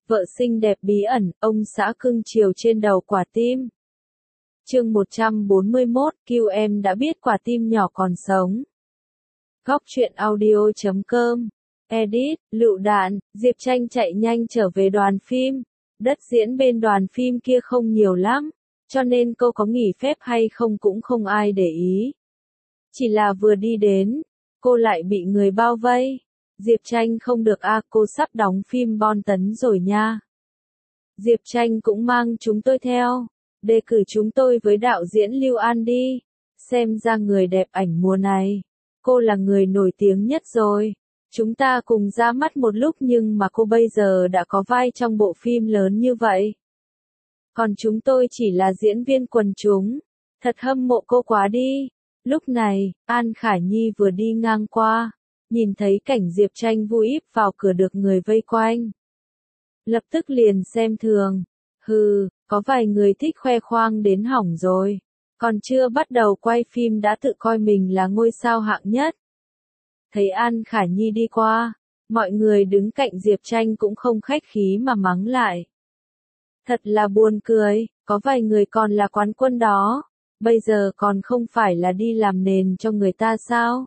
Vợ xinh đẹp bí ẩn, ông xã cưng chiều trên đầu quả tim. Chương 141, QM đã biết quả tim nhỏ còn sống. Góc truyện audio.com. Edit, lựu đạn, Diệp Tranh chạy nhanh trở về đoàn phim. Đất diễn bên đoàn phim kia không nhiều lắm, cho nên cô có nghỉ phép hay không cũng không ai để ý. Chỉ là vừa đi đến, cô lại bị người bao vây. Diệp Tranh không được cô sắp đóng phim bom tấn rồi nha. Diệp Tranh cũng mang chúng tôi theo, đề cử chúng tôi với đạo diễn Lưu An đi. Xem ra người đẹp ảnh mùa này, cô là người nổi tiếng nhất rồi. Chúng ta cùng ra mắt một lúc nhưng mà cô bây giờ đã có vai trong bộ phim lớn như vậy. Còn chúng tôi chỉ là diễn viên quần chúng. Thật hâm mộ cô quá đi. Lúc này, An Khải Nhi vừa đi ngang qua, nhìn thấy cảnh Diệp Tranh vui íp vào cửa được người vây quanh. Lập tức liền xem thường. Hừ, có vài người thích khoe khoang đến hỏng rồi. Còn chưa bắt đầu quay phim đã tự coi mình là ngôi sao hạng nhất. Thấy An Khải Nhi đi qua, mọi người đứng cạnh Diệp Tranh cũng không khách khí mà mắng lại. Thật là buồn cười, có vài người còn là quán quân đó, bây giờ còn không phải là đi làm nền cho người ta sao?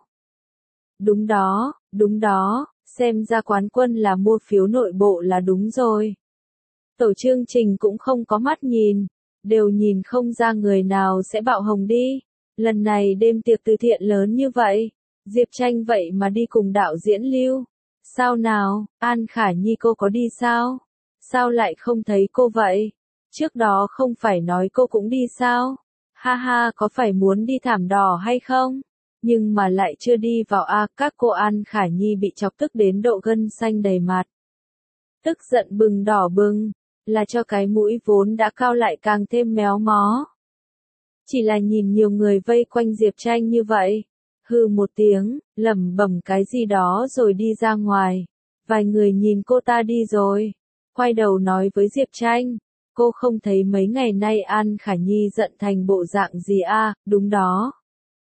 Đúng đó, xem ra quán quân là mua phiếu nội bộ là đúng rồi. Tổ chương trình cũng không có mắt nhìn, đều nhìn không ra người nào sẽ bạo hồng đi. Lần này đêm tiệc từ thiện lớn như vậy, Diệp Tranh vậy mà đi cùng đạo diễn Lưu. Sao nào, An Khải Nhi cô có đi sao? Sao lại không thấy cô vậy? Trước đó không phải nói cô cũng đi sao? Ha ha, có phải muốn đi thảm đỏ hay không? Nhưng mà lại chưa đi vào các cô. An Khải Nhi bị chọc tức đến độ gân xanh đầy mặt. Tức giận bừng đỏ bừng, là cho cái mũi vốn đã cao lại càng thêm méo mó. Chỉ là nhìn nhiều người vây quanh Diệp Tranh như vậy, hừ một tiếng, lẩm bẩm cái gì đó rồi đi ra ngoài. Vài người nhìn cô ta đi rồi, quay đầu nói với Diệp Tranh, cô không thấy mấy ngày nay An Khải Nhi giận thành bộ dạng gì đúng đó.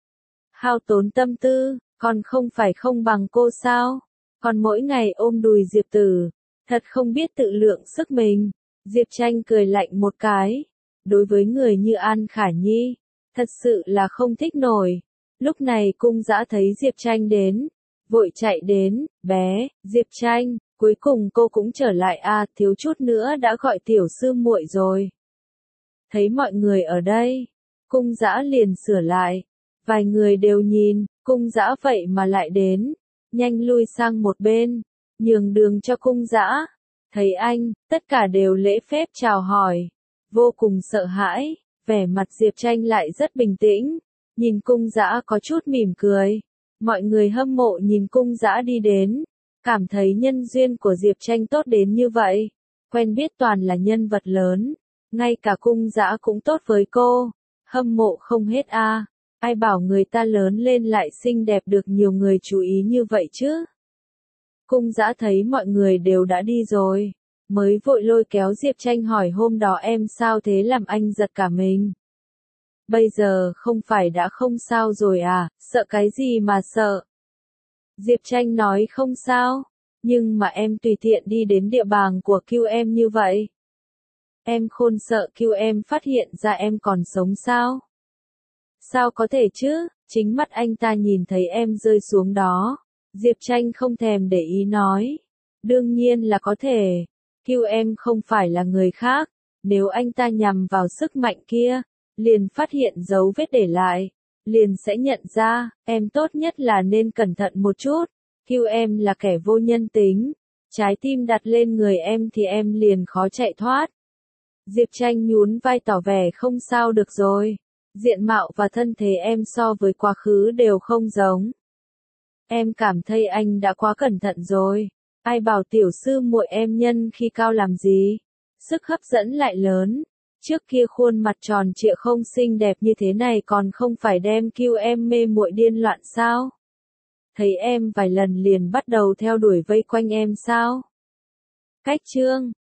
Hao tốn tâm tư, còn không phải không bằng cô sao? Còn mỗi ngày ôm đùi Diệp Tử, thật không biết tự lượng sức mình. Diệp Tranh cười lạnh một cái. Đối với người như An Khải Nhi, thật sự là không thích nổi. Lúc này Cung Dã thấy Diệp Tranh đến, vội chạy đến, bé, Diệp Tranh, cuối cùng cô cũng trở lại thiếu chút nữa đã gọi tiểu sư muội rồi. Thấy mọi người ở đây, Cung Dã liền sửa lại. Vài người đều nhìn, Cung Dã vậy mà lại đến, nhanh lui sang một bên, nhường đường cho Cung Dã. Thấy anh, tất cả đều lễ phép chào hỏi, vô cùng sợ hãi, vẻ mặt Diệp Tranh lại rất bình tĩnh, nhìn Cung Dã có chút mỉm cười. Mọi người hâm mộ nhìn Cung Dã đi đến, cảm thấy nhân duyên của Diệp Tranh tốt đến như vậy, quen biết toàn là nhân vật lớn, ngay cả Cung Dã cũng tốt với cô, hâm mộ không hết ai bảo người ta lớn lên lại xinh đẹp được nhiều người chú ý như vậy chứ. Cung Dã thấy mọi người đều đã đi rồi, mới vội lôi kéo Diệp Tranh hỏi hôm đó em sao thế làm anh giật cả mình. Bây giờ không phải đã không sao rồi sợ cái gì mà sợ. Diệp Tranh nói không sao, nhưng mà em tùy tiện đi đến địa bàn của QM như vậy. Em khôn sợ QM phát hiện ra em còn sống sao? Sao có thể chứ, chính mắt anh ta nhìn thấy em rơi xuống đó. Diệp Tranh không thèm để ý nói. Đương nhiên là có thể. QM không phải là người khác. Nếu anh ta nhằm vào sức mạnh kia, liền phát hiện dấu vết để lại, liền sẽ nhận ra, em tốt nhất là nên cẩn thận một chút. QM là kẻ vô nhân tính. Trái tim đặt lên người em thì em liền khó chạy thoát. Diệp Tranh nhún vai tỏ vẻ không sao được rồi. Diện mạo và thân thể em so với quá khứ đều không giống. Em cảm thấy anh đã quá cẩn thận rồi. Ai bảo tiểu sư muội em nhân khi cao làm gì? Sức hấp dẫn lại lớn. Trước kia khuôn mặt tròn trịa không xinh đẹp như thế này còn không phải đem kêu em mê muội điên loạn sao? Thấy em vài lần liền bắt đầu theo đuổi vây quanh em sao? Cách chương